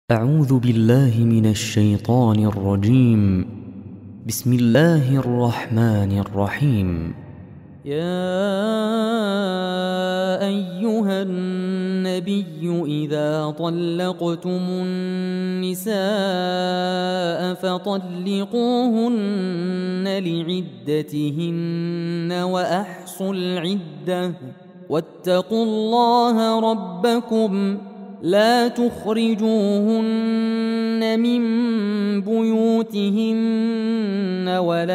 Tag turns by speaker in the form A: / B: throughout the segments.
A: أعوذ بالله من الشيطان الرجيم. بسم الله الرحمن الرحيم.
B: يا أيها النبي إذا طلقتم النساء فطلقوهن لعدتهن وأحصوا العدة واتقوا الله ربكم لا تخرجوهن من بيوتهن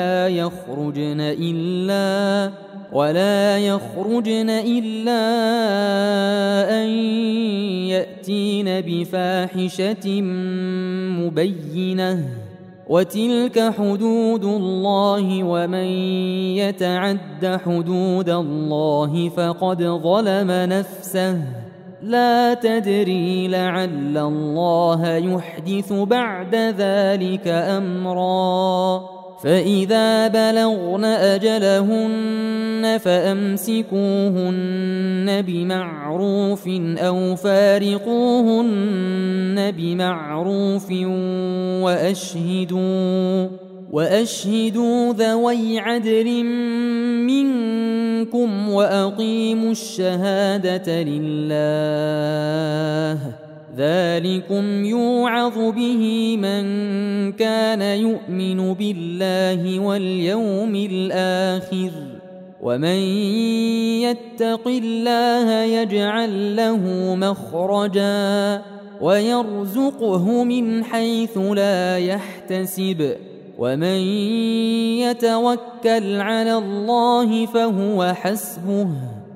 B: ولا يخرجن إلا أن يأتين بفاحشة مبينة وتلك حدود الله ومن يتعد حدود الله فقد ظلم نفسه لا تدري لعل الله يحدث بعد ذلك أمرا فإذا بلغن أجلهن فأمسكوهن بمعروف أو فارقوهن بمعروف وأشهدوا ذوي عدل منكم وأقيموا الشهادة لله ذلكم يوعظ به من كان يؤمن بالله واليوم الآخر ومن يتق الله يجعل له مخرجا ويرزقه من حيث لا يحتسب ومن يتوكل على الله فهو حسبه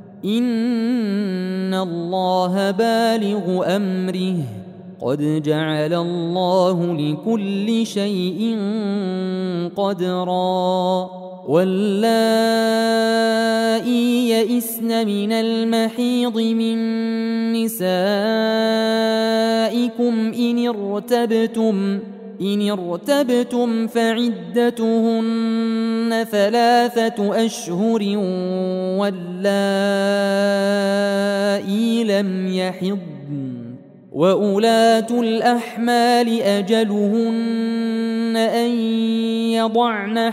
B: إن الله بالغ أمره قد جعل الله لكل شيء قدرا واللائي يئسن من المحيض من نسائكم إن ارتبتم فعدتهن 3 أشهر واللائي لم يحضن وأولاة الأحمال أجلهن أن يضعن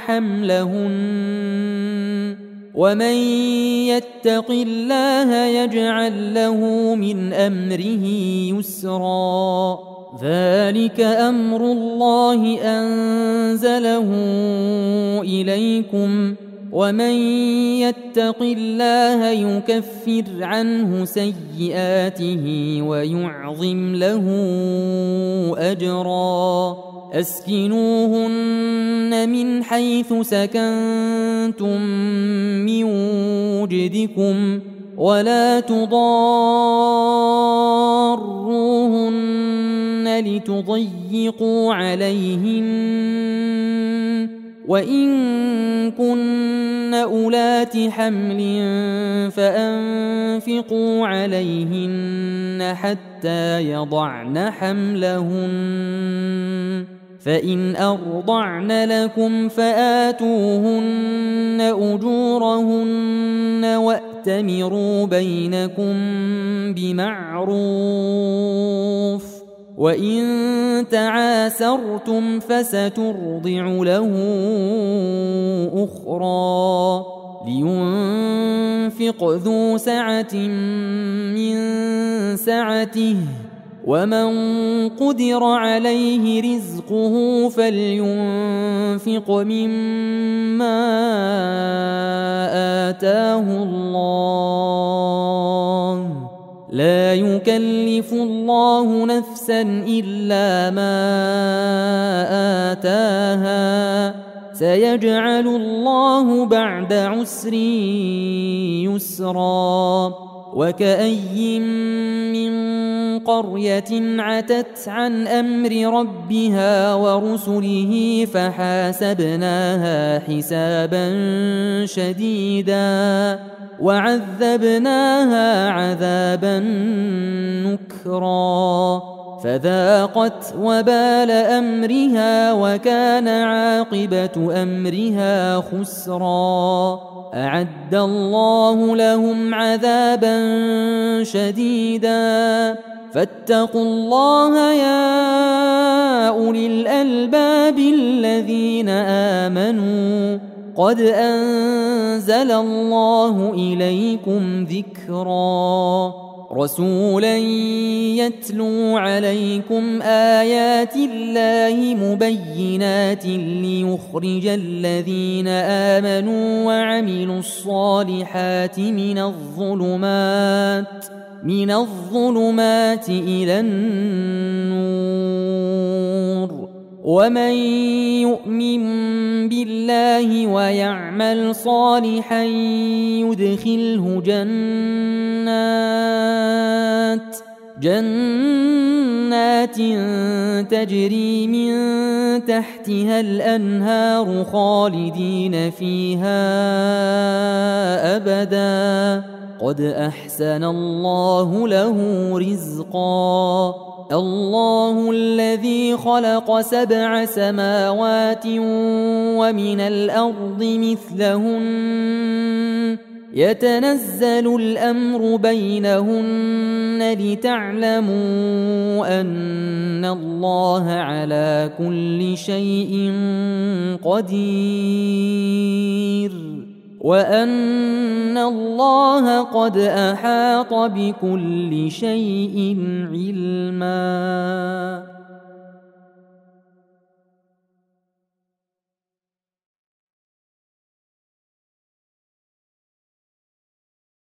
B: حملهن ومن يتق الله يجعل له من أمره يسرا ذلك أمر الله أنزله إليكم ومن يتق الله يكفر عنه سيئاته ويعظم له أجرا أسكنوهن من حيث سكنتم من وجدكم ولا تضاروهن لتضيقوا عليهن وإن كن أولات حمل فأنفقوا عليهن حتى يضعن حملهن فإن أرضعن لكم فآتوهن أجورهن وأتمروا بينكم بمعروف وإن تعاسرتم فسترضع له أخرى لينفق ذو سعة من سعته ومن قدر عليه رزقه فلينفق مما آتاه الله لا يكلف الله نفسا إلا ما آتاها سيجعل الله بعد عسر يسرا وكأي من قرية عتت عن أمر ربها ورسله فحاسبناها حسابا شديدا وعذبناها عذابا نكرا فذاقت وبال أمرها وكان عاقبة أمرها خسرا أعد الله لهم عذابا شديدا فاتقوا الله يا آمنوا قد أنزل الله إليكم ذكرا رسولا يتلو عليكم آيات الله مبينات ليخرج الذين آمنوا وعملوا الصالحات من الظلمات إلى النور ومن يؤمن بالله ويعمل صالحا يدخله جنات تجري من تحتها الأنهار خالدين فيها أبدا قد أحسن الله له رزقا الله الذي خلق 7 سماوات ومن الأرض مثلهن يتنزل الأمر بينهن لتعلموا أن الله على كل شيء قدير وأن الله قد أحاط بكل شيء علما.